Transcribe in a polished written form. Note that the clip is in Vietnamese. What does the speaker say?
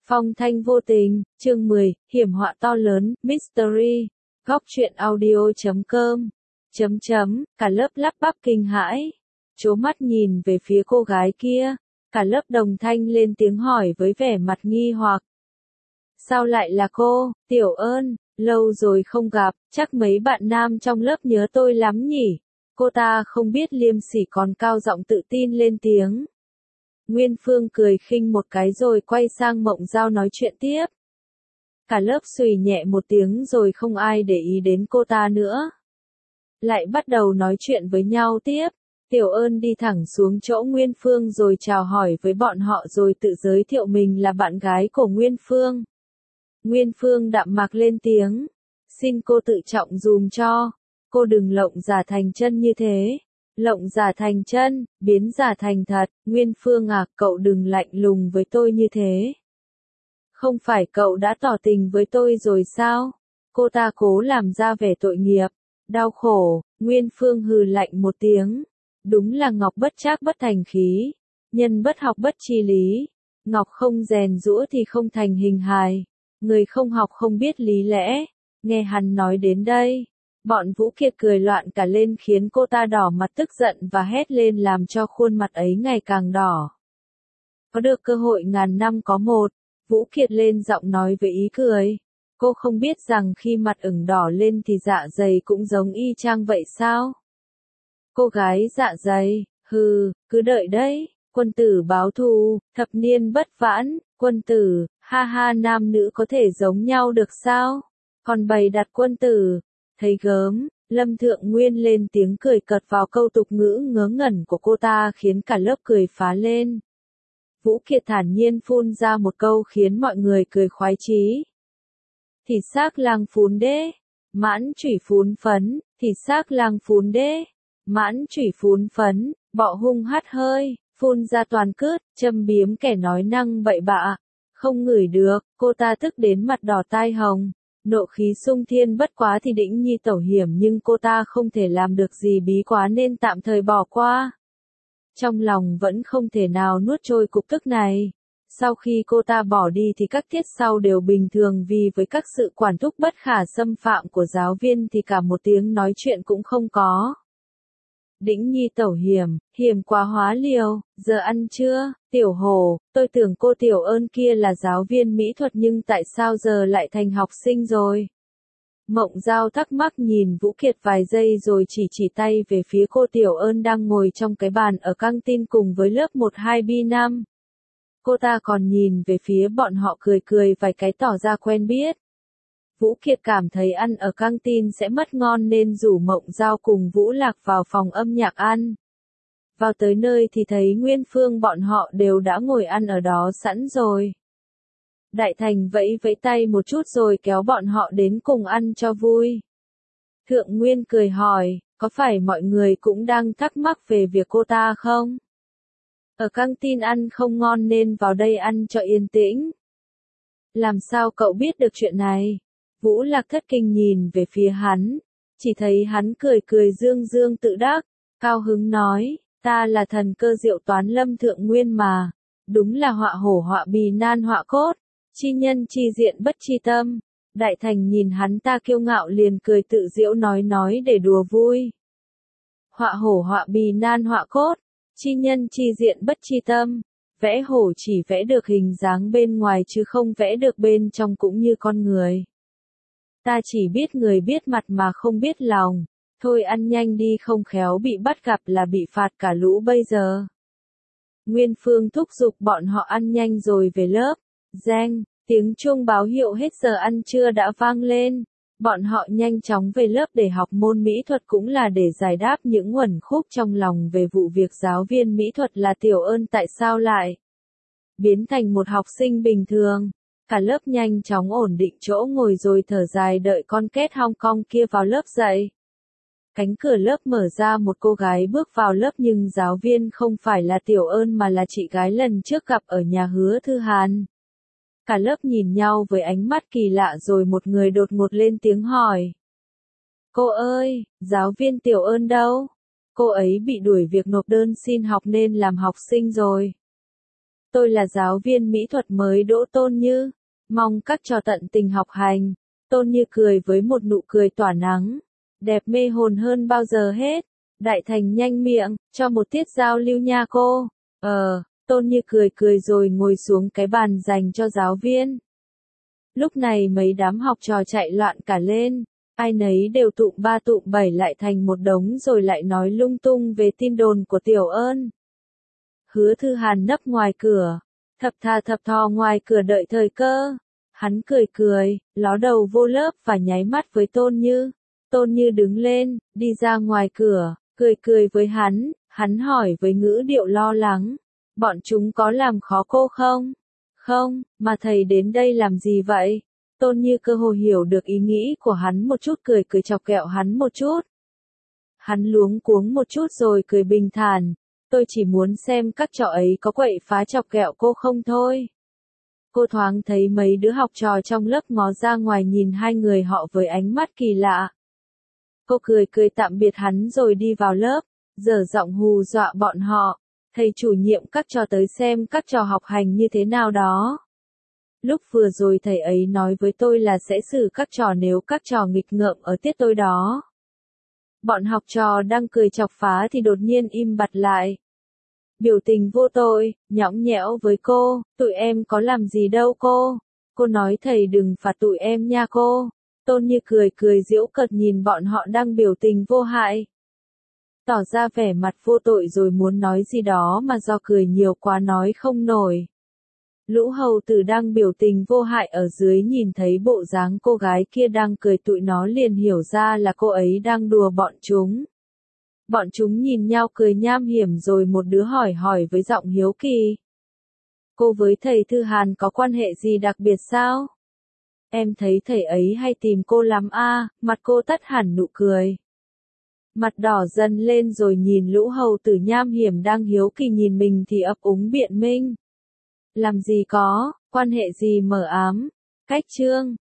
Phong thanh vô tình, chương 10, hiểm họa to lớn, mystery, góc truyện audio.com, cả lớp lắp bắp kinh hãi, trố mắt nhìn về phía cô gái kia, cả lớp đồng thanh lên tiếng hỏi với vẻ mặt nghi hoặc. Sao lại là cô, Tiểu Ơn, lâu rồi không gặp, chắc mấy bạn nam trong lớp nhớ tôi lắm nhỉ, cô ta không biết liêm sỉ còn cao giọng tự tin lên tiếng. Nguyên Phương cười khinh một cái rồi quay sang Mộng Giao nói chuyện tiếp. Cả lớp xùy nhẹ một tiếng rồi không ai để ý đến cô ta nữa. Lại bắt đầu nói chuyện với nhau tiếp. Tiểu Ơn đi thẳng xuống chỗ Nguyên Phương rồi chào hỏi với bọn họ rồi tự giới thiệu mình là bạn gái của Nguyên Phương. Nguyên Phương đạm mạc lên tiếng. Xin cô tự trọng dùm cho. Cô đừng lộng giả thành chân như thế. Lộng giả thành chân, biến giả thành thật, Nguyên Phương à, cậu đừng lạnh lùng với tôi như thế. Không phải cậu đã tỏ tình với tôi rồi sao? Cô ta cố làm ra vẻ tội nghiệp, đau khổ, Nguyên Phương hừ lạnh một tiếng. Đúng là ngọc bất trác bất thành khí, nhân bất học bất tri lý. Ngọc không rèn giũa thì không thành hình hài, người không học không biết lý lẽ. Nghe hắn nói đến đây. Bọn Vũ Kiệt cười loạn cả lên khiến cô ta đỏ mặt tức giận và hét lên làm cho khuôn mặt ấy ngày càng đỏ. Có được cơ hội ngàn năm có một, Vũ Kiệt lên giọng nói với ý cười. Cô không biết rằng khi mặt ửng đỏ lên thì dạ dày cũng giống y chang vậy sao? Cô gái dạ dày, hừ, cứ đợi đấy, quân tử báo thù, thập niên bất vãn, quân tử, ha ha nam nữ có thể giống nhau được sao? Còn bày đặt quân tử. Thấy gớm, Lâm Thượng Nguyên lên tiếng cười cợt vào câu tục ngữ ngớ ngẩn của cô ta khiến cả lớp cười phá lên. Vũ Kiệt thản nhiên phun ra một câu khiến mọi người cười khoái chí. Thịt xác lang phún đế, mãn chủy phún phấn, thịt xác lang phún đế, mãn chủy phún phấn, bọ hung hắt hơi, phun ra toàn cướt, châm biếm kẻ nói năng bậy bạ. Không ngửi được, cô ta tức đến mặt đỏ tai hồng. Nộ khí sung thiên bất quá thì Đĩnh Nhi tẩu hiểm nhưng cô ta không thể làm được gì bí quá nên tạm thời bỏ qua. Trong lòng vẫn không thể nào nuốt trôi cục tức này. Sau khi cô ta bỏ đi thì các tiết sau đều bình thường vì với các sự quản thúc bất khả xâm phạm của giáo viên thì cả một tiếng nói chuyện cũng không có. Đĩnh Nhi tẩu hiểm quá hóa liều, giờ ăn chưa, Tiểu Hồ, tôi tưởng cô Tiểu Ơn kia là giáo viên mỹ thuật nhưng tại sao giờ lại thành học sinh rồi? Mộng Giao thắc mắc nhìn Vũ Kiệt vài giây rồi chỉ tay về phía cô Tiểu Ơn đang ngồi trong cái bàn ở căng tin cùng với lớp 12B5. Cô ta còn nhìn về phía bọn họ cười vài cái tỏ ra quen biết. Vũ Kiệt cảm thấy ăn ở căng tin sẽ mất ngon nên rủ Mộng Giao cùng Vũ Lạc vào phòng âm nhạc ăn. Vào tới nơi thì thấy Nguyên Phương bọn họ đều đã ngồi ăn ở đó sẵn rồi. Đại Thành vẫy vẫy tay một chút rồi kéo bọn họ đến cùng ăn cho vui. Thượng Nguyên cười hỏi, có phải mọi người cũng đang thắc mắc về việc cô ta không? Ở căng tin ăn không ngon nên vào đây ăn cho yên tĩnh. Làm sao cậu biết được chuyện này? Vũ Lạc thất kinh nhìn về phía hắn, chỉ thấy hắn cười dương tự đắc, cao hứng nói, ta là thần cơ diệu toán Lâm Thượng Nguyên mà, đúng là họa hổ họa bì nan họa cốt, chi nhân chi diện bất chi tâm. Đại Thành nhìn hắn ta kiêu ngạo liền cười tự giễu nói để đùa vui. Họa hổ họa bì nan họa cốt, chi nhân chi diện bất chi tâm. Vẽ hổ chỉ vẽ được hình dáng bên ngoài chứ không vẽ được bên trong cũng như con người. Ta chỉ biết người biết mặt mà không biết lòng, thôi ăn nhanh đi không khéo bị bắt gặp là bị phạt cả lũ bây giờ. Nguyên Phương thúc giục bọn họ ăn nhanh rồi về lớp, reng, tiếng chuông báo hiệu hết giờ ăn trưa đã vang lên. Bọn họ nhanh chóng về lớp để học môn mỹ thuật cũng là để giải đáp những uẩn khúc trong lòng về vụ việc giáo viên mỹ thuật là Tiểu Ơn tại sao lại biến thành một học sinh bình thường. Cả lớp nhanh chóng ổn định chỗ ngồi rồi thở dài đợi con két Hong Kong kia vào lớp dạy. Cánh cửa lớp mở ra một cô gái bước vào lớp nhưng giáo viên không phải là Tiểu Ơn mà là chị gái lần trước gặp ở nhà Hứa Thư Hàn. Cả lớp nhìn nhau với ánh mắt kỳ lạ rồi một người đột ngột lên tiếng hỏi. Cô ơi, giáo viên Tiểu Ơn đâu? Cô ấy bị đuổi việc nộp đơn xin học nên làm học sinh rồi. Tôi là giáo viên mỹ thuật mới đỗ Tôn Như. Mong các trò tận tình học hành. Tôn Như cười với một nụ cười tỏa nắng. Đẹp mê hồn hơn bao giờ hết. Đại Thành nhanh miệng, cho một tiết giao lưu nha cô. Tôn Như cười cười rồi ngồi xuống cái bàn dành cho giáo viên. Lúc này mấy đám học trò chạy loạn cả lên. Ai nấy đều tụm ba tụm bảy lại thành một đống rồi lại nói lung tung về tin đồn của Tiểu Ơn. Hứa Thư Hàn nấp ngoài cửa, thập thà thập thò ngoài cửa đợi thời cơ. Hắn cười cười, ló đầu vô lớp và nháy mắt với Tôn Như. Tôn Như đứng lên, đi ra ngoài cửa, cười cười với hắn hỏi với ngữ điệu lo lắng. Bọn chúng có làm khó cô không? Không, mà thầy đến đây làm gì vậy? Tôn Như cơ hồ hiểu được ý nghĩ của hắn một chút, cười cười chọc ghẹo hắn một chút. Hắn luống cuống một chút rồi cười bình thản. Tôi chỉ muốn xem các trò ấy có quậy phá chọc ghẹo cô không thôi. Cô thoáng thấy mấy đứa học trò trong lớp ngó ra ngoài nhìn hai người họ với ánh mắt kỳ lạ. Cô cười cười tạm biệt hắn rồi đi vào lớp, dở giọng hù dọa bọn họ. Thầy chủ nhiệm các trò tới xem các trò học hành như thế nào đó. Lúc vừa rồi thầy ấy nói với tôi là sẽ xử các trò nếu các trò nghịch ngợm ở tiết tôi đó. Bọn học trò đang cười chọc phá thì đột nhiên im bặt lại. Biểu tình vô tội, nhõng nhẽo với cô, tụi em có làm gì đâu cô. Cô nói thầy đừng phạt tụi em nha cô. Tôn Như cười cười giễu cợt nhìn bọn họ đang biểu tình vô hại. Tỏ ra vẻ mặt vô tội rồi muốn nói gì đó mà do cười nhiều quá nói không nổi. Lũ hầu tử đang biểu tình vô hại ở dưới nhìn thấy bộ dáng cô gái kia đang cười, tụi nó liền hiểu ra là cô ấy đang đùa bọn chúng. Bọn chúng nhìn nhau cười nham hiểm rồi một đứa hỏi với giọng hiếu kỳ. Cô với thầy Thư Hàn có quan hệ gì đặc biệt sao? Em thấy thầy ấy hay tìm cô lắm a. Mặt cô tắt hẳn nụ cười. Mặt đỏ dần lên rồi nhìn lũ hầu tử nham hiểm đang hiếu kỳ nhìn mình thì ấp úng biện minh. Làm gì có, quan hệ gì mờ ám. Cách chương